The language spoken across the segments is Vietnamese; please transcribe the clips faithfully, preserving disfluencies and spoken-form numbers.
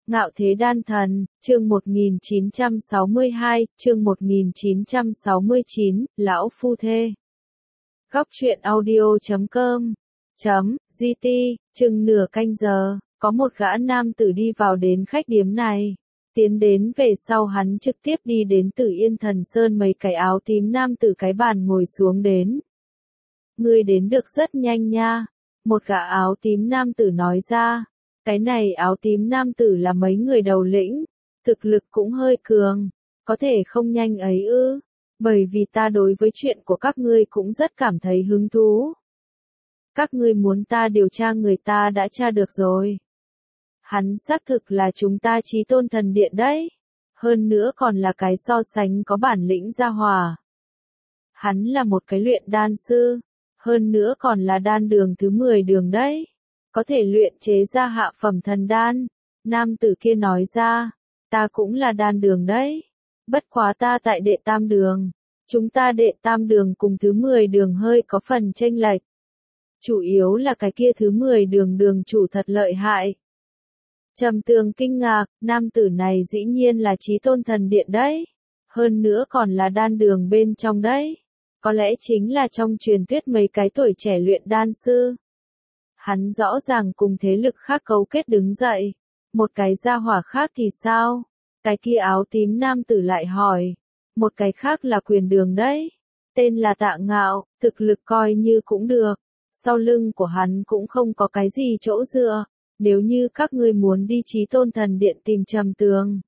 Ngạo thế đan thần, chương một nghìn chín trăm sáu mươi hai, chương một nghìn chín trăm sáu mươi chín, lão phu thê. Góc truyện audio chấm com chấm gt, chừng nửa canh giờ, có một gã nam tử đi vào đến khách điếm này. Tiến đến về sau hắn trực tiếp đi đến Tử Yên Thần Sơn, mấy cái áo tím nam tử cái bàn ngồi xuống đến. Ngươi đến được rất nhanh nha, một gã áo tím nam tử nói ra. Cái này áo tím nam tử là mấy người đầu lĩnh, thực lực cũng hơi cường, có thể không nhanh ấy ư, bởi vì ta đối với chuyện của các ngươi cũng rất cảm thấy hứng thú. Các ngươi muốn ta điều tra người ta đã tra được rồi. Hắn xác thực là chúng ta Chí Tôn Thần Điện đấy, hơn nữa còn là cái so sánh có bản lĩnh gia hỏa. Hắn là một cái luyện đan sư, hơn nữa còn là đan đường thứ mười đường đấy. Có thể luyện chế ra hạ phẩm thần đan. Nam tử kia nói ra, ta cũng là đan đường đấy. Bất quá ta tại đệ tam đường. Chúng ta đệ tam đường cùng thứ mười đường hơi có phần chênh lệch. Chủ yếu là cái kia thứ mười đường đường chủ thật lợi hại. Trầm Tường kinh ngạc, nam tử này dĩ nhiên là Chí Tôn Thần Điện đấy. Hơn nữa còn là đan đường bên trong đấy. Có lẽ chính là trong truyền thuyết mấy cái tuổi trẻ luyện đan sư. Hắn rõ ràng cùng thế lực khác cấu kết đứng dậy. Một cái gia hỏa khác thì sao? Cái kia áo tím nam tử lại hỏi. Một cái khác là quyền đường đấy. Tên là Tạ Ngạo, thực lực coi như cũng được. Sau lưng của hắn cũng không có cái gì chỗ dựa. Nếu như các ngươi muốn đi Chí Tôn Thần Điện tìm Trầm Tường.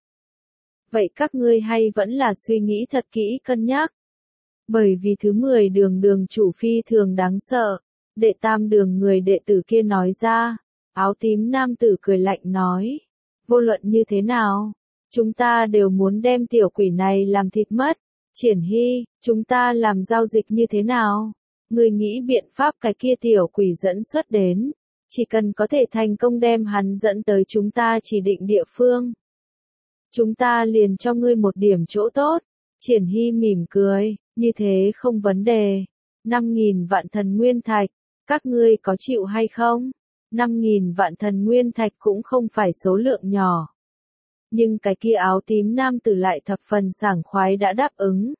Vậy các ngươi hay vẫn là suy nghĩ thật kỹ cân nhắc. Bởi vì thứ mười đường đường chủ phi thường đáng sợ. Đệ tam đường người đệ tử kia nói ra, áo tím nam tử cười lạnh nói, vô luận như thế nào, chúng ta đều muốn đem tiểu quỷ này làm thịt mất. Triển Hy, chúng ta làm giao dịch như thế nào? Người nghĩ biện pháp cái kia tiểu quỷ dẫn xuất đến, chỉ cần có thể thành công đem hắn dẫn tới chúng ta chỉ định địa phương. Chúng ta liền cho ngươi một điểm chỗ tốt. Triển Hy mỉm cười, như thế không vấn đề. Năm nghìn vạn thần nguyên thạch. Các ngươi có chịu hay không? Năm nghìn vạn thần nguyên thạch cũng không phải số lượng nhỏ. Nhưng cái kia áo tím nam tử lại thập phần sảng khoái đã đáp ứng.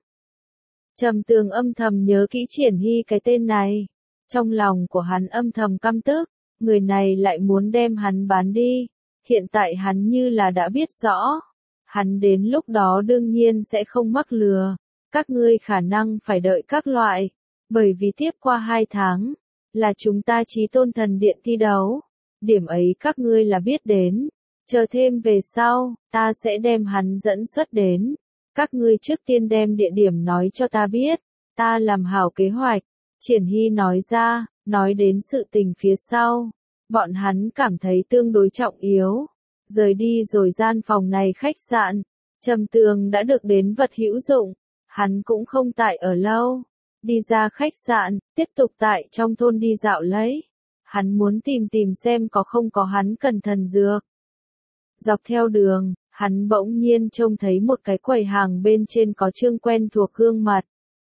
Trầm Tường âm thầm nhớ kỹ Triển Hy cái tên này. Trong lòng của hắn âm thầm căm tức, người này lại muốn đem hắn bán đi. Hiện tại hắn như là đã biết rõ. Hắn đến lúc đó đương nhiên sẽ không mắc lừa. Các ngươi khả năng phải đợi các loại. Bởi vì tiếp qua hai tháng. Là chúng ta Chí Tôn Thần Điện thi đấu. Điểm ấy các ngươi là biết đến. Chờ thêm về sau, ta sẽ đem hắn dẫn xuất đến. Các ngươi trước tiên đem địa điểm nói cho ta biết. Ta làm hảo kế hoạch. Triển Hy nói ra, nói đến sự tình phía sau. Bọn hắn cảm thấy tương đối trọng yếu. Rời đi rồi gian phòng này khách sạn. Trầm Tường đã được đến vật hữu dụng. Hắn cũng không tại ở lâu. Đi ra khách sạn, tiếp tục tại trong thôn đi dạo lấy. Hắn muốn tìm tìm xem có không có hắn cần thần dược. Dọc theo đường, hắn bỗng nhiên trông thấy một cái quầy hàng bên trên có trương quen thuộc gương mặt.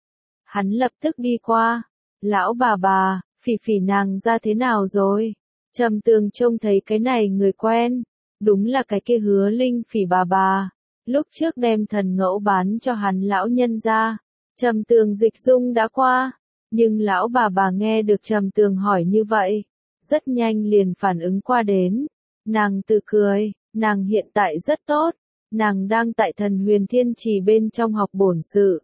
Hắn lập tức đi qua. Lão bà bà, Phỉ Phỉ nàng ra thế nào rồi? Trầm Tường trông thấy cái này người quen. Đúng là cái kia Hứa Linh Phỉ bà bà. Lúc trước đem thần ngẫu bán cho hắn lão nhân ra. Trầm Tường dịch dung đã qua, nhưng lão bà bà nghe được Trầm Tường hỏi như vậy, rất nhanh liền phản ứng qua đến. Nàng tự cười, nàng hiện tại rất tốt, nàng đang tại Thần Huyền Thiên Trì bên trong học bổn sự.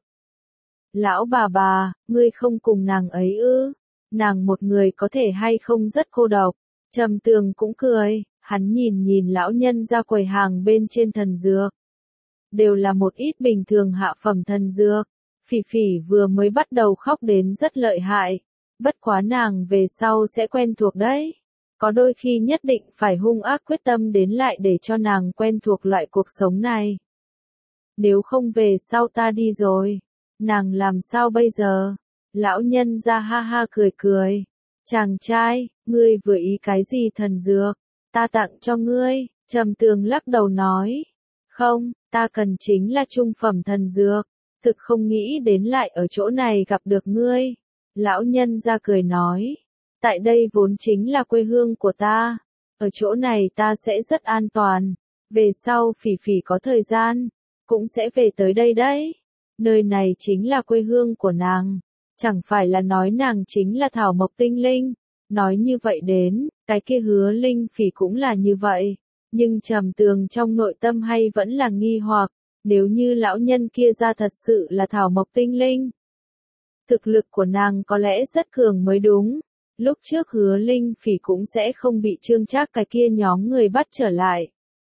Lão bà bà, ngươi không cùng nàng ấy ư? Nàng một người có thể hay không rất cô độc? Trầm Tường cũng cười, hắn nhìn nhìn lão nhân ra quầy hàng bên trên thần dược. Đều là một ít bình thường hạ phẩm thần dược. Phỉ Phỉ vừa mới bắt đầu khóc đến rất lợi hại, bất quá nàng về sau sẽ quen thuộc đấy. Có đôi khi nhất định phải hung ác quyết tâm đến lại để cho nàng quen thuộc loại cuộc sống này. Nếu không về sau ta đi rồi, nàng làm sao bây giờ? Lão nhân ra ha ha cười cười. Chàng trai, ngươi vừa ý cái gì thần dược? Ta tặng cho ngươi. Trầm Tường lắc đầu nói. Không, ta cần chính là trung phẩm thần dược. Thực không nghĩ đến lại ở chỗ này gặp được ngươi. Lão nhân ra cười nói. Tại đây vốn chính là quê hương của ta. Ở chỗ này ta sẽ rất an toàn. Về sau Phỉ Phỉ có thời gian, cũng sẽ về tới đây đấy. Nơi này chính là quê hương của nàng. Chẳng phải là nói nàng chính là thảo mộc tinh linh. Nói như vậy đến, cái kia Hứa Linh Phỉ cũng là như vậy. Nhưng Trầm Tường trong nội tâm hay vẫn là nghi hoặc, nếu như lão nhân kia ra thật sự là thảo mộc tinh linh. Thực lực của nàng có lẽ rất cường mới đúng. Lúc trước Hứa Linh Phỉ cũng sẽ không bị Trương Trác cái kia nhóm người bắt trở lại.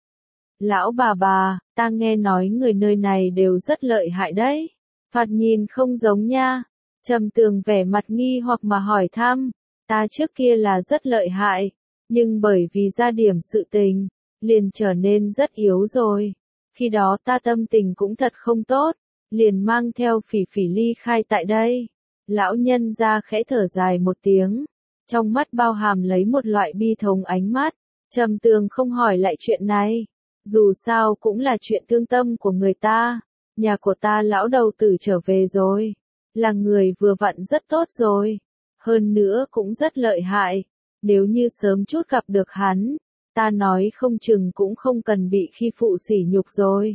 Lão bà bà, ta nghe nói người nơi này đều rất lợi hại đấy. Thoạt nhìn không giống nha. Trầm Tường vẻ mặt nghi hoặc mà hỏi thăm. Ta trước kia là rất lợi hại, nhưng bởi vì ra điểm sự tình, liền trở nên rất yếu rồi. Khi đó ta tâm tình cũng thật không tốt, liền mang theo Phỉ Phỉ ly khai tại đây. Lão nhân ra khẽ thở dài một tiếng, trong mắt bao hàm lấy một loại bi thống ánh mắt. Trầm Tường không hỏi lại chuyện này, dù sao cũng là chuyện thương tâm của người ta. Nhà của ta lão đầu tử trở về rồi, là người vừa vặn rất tốt rồi, hơn nữa cũng rất lợi hại. Nếu như sớm chút gặp được hắn, ta nói không chừng cũng không cần bị khi phụ sỉ nhục rồi.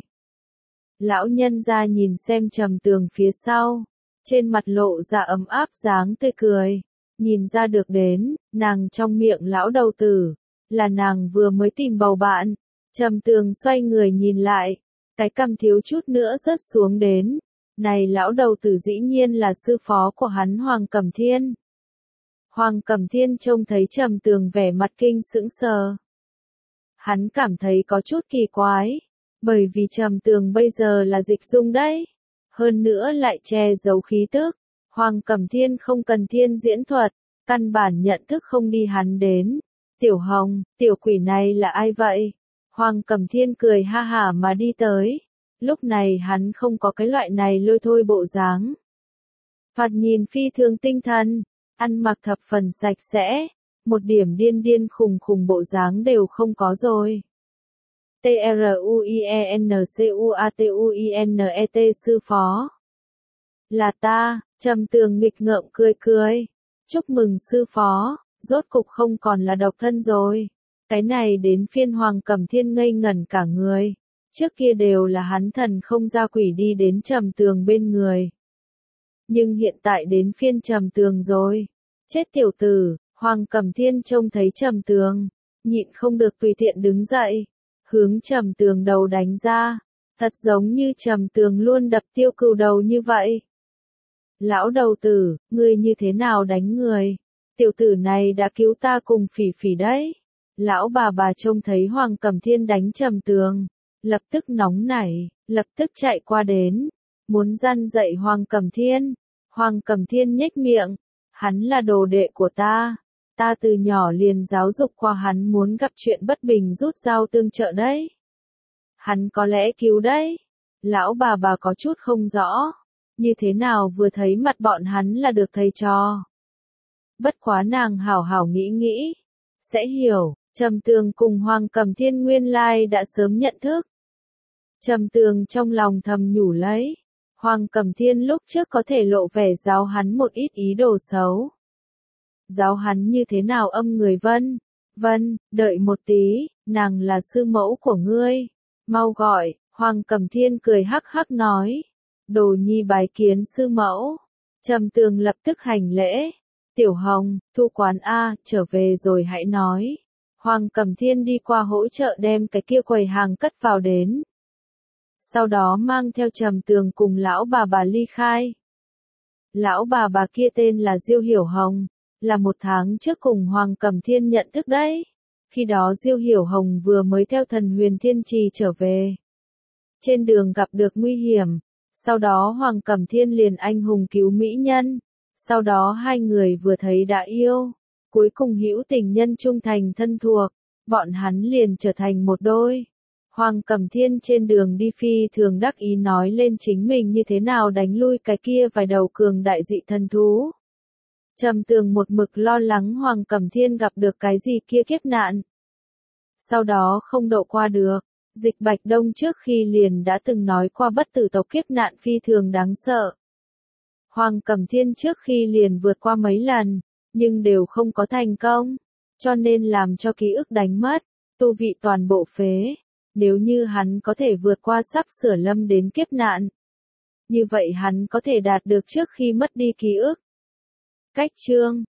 Lão nhân ra nhìn xem Trầm Tường phía sau, trên mặt lộ ra ấm áp dáng tươi cười, nhìn ra được đến, nàng trong miệng lão đầu tử, là nàng vừa mới tìm bầu bạn. Trầm Tường xoay người nhìn lại, cái cằm thiếu chút nữa rớt xuống đến. Này lão đầu tử dĩ nhiên là sư phó của hắn Hoàng Cẩm Thiên. Hoàng Cẩm Thiên trông thấy Trầm Tường vẻ mặt kinh sững sờ. Hắn cảm thấy có chút kỳ quái, bởi vì Trầm Tường bây giờ là dịch dung đấy. Hơn nữa lại che giấu khí tức. Hoàng Cẩm Thiên không cần thiên diễn thuật, căn bản nhận thức không đi hắn đến. Tiểu Hồng, tiểu quỷ này là ai vậy? Hoàng Cẩm Thiên cười ha hả mà đi tới. Lúc này hắn không có cái loại này lôi thôi bộ dáng. Thoạt nhìn phi thường tinh thần, ăn mặc thập phần sạch sẽ, một điểm điên điên khùng khùng bộ dáng đều không có rồi. T R U I E N C U A T U I N E T sư phó. Là ta, Trầm Tường nghịch ngợm cười cười. Chúc mừng sư phó, rốt cục không còn là độc thân rồi. Cái này đến phiên Hoàng Cẩm Thiên ngây ngẩn cả người. Trước kia đều là hắn thần không ra quỷ đi đến Trầm Tường bên người. Nhưng hiện tại đến phiên Trầm Tường rồi. Chết tiểu tử, Hoàng Cẩm Thiên trông thấy Trầm Tường, nhịn không được tùy tiện đứng dậy, hướng Trầm Tường đầu đánh ra, thật giống như Trầm Tường luôn đập tiêu cừu đầu như vậy. Lão đầu tử, ngươi như thế nào đánh người? Tiểu tử này đã cứu ta cùng Phỉ Phỉ đấy. Lão bà bà trông thấy Hoàng Cẩm Thiên đánh Trầm Tường, lập tức nóng nảy, lập tức chạy qua đến, muốn răn dạy Hoàng Cẩm Thiên. Hoàng Cẩm Thiên nhếch miệng, hắn là đồ đệ của ta, ta từ nhỏ liền giáo dục qua hắn muốn gặp chuyện bất bình rút dao tương trợ đấy. Hắn có lẽ cứu đấy. Lão bà bà có chút không rõ, như thế nào vừa thấy mặt bọn hắn là được thầy trò. Bất quá nàng hảo hảo nghĩ nghĩ, sẽ hiểu, Trầm Tường cùng Hoàng Cẩm Thiên nguyên lai đã sớm nhận thức. Trầm Tường trong lòng thầm nhủ lấy, Hoàng Cẩm Thiên lúc trước có thể lộ vẻ giáo hắn một ít ý đồ xấu. Giáo hắn như thế nào âm người Vân? Vân, đợi một tí, nàng là sư mẫu của ngươi. Mau gọi, Hoàng Cẩm Thiên cười hắc hắc nói. Đồ nhi bái kiến sư mẫu. Trầm Tường lập tức hành lễ. Tiểu Hồng, thu quán A, trở về rồi hãy nói. Hoàng Cẩm Thiên đi qua hỗ trợ đem cái kia quầy hàng cất vào đến. Sau đó mang theo Trầm Tường cùng lão bà bà ly khai. Lão bà bà kia tên là Diêu Hiểu Hồng, là một tháng trước cùng Hoàng Cẩm Thiên nhận thức đấy. Khi đó Diêu Hiểu Hồng vừa mới theo thần Huyền Thiên Trì trở về. Trên đường gặp được nguy hiểm, sau đó Hoàng Cẩm Thiên liền anh hùng cứu mỹ nhân. Sau đó hai người vừa thấy đã yêu, cuối cùng hữu tình nhân trung thành thân thuộc, bọn hắn liền trở thành một đôi. Hoàng Cẩm Thiên trên đường đi phi thường đắc ý nói lên chính mình như thế nào đánh lui cái kia vài đầu cường đại dị thần thú. Trầm Tường một mực lo lắng Hoàng Cẩm Thiên gặp được cái gì kia kiếp nạn. Sau đó không độ qua được, Dịch Bạch Đông trước khi liền đã từng nói qua bất tử tộc kiếp nạn phi thường đáng sợ. Hoàng Cẩm Thiên trước khi liền vượt qua mấy lần, nhưng đều không có thành công, cho nên làm cho ký ức đánh mất, tu vị toàn bộ phế. Nếu như hắn có thể vượt qua sắp sửa lâm đến kiếp nạn, như vậy hắn có thể đạt được trước khi mất đi ký ức. Cách chương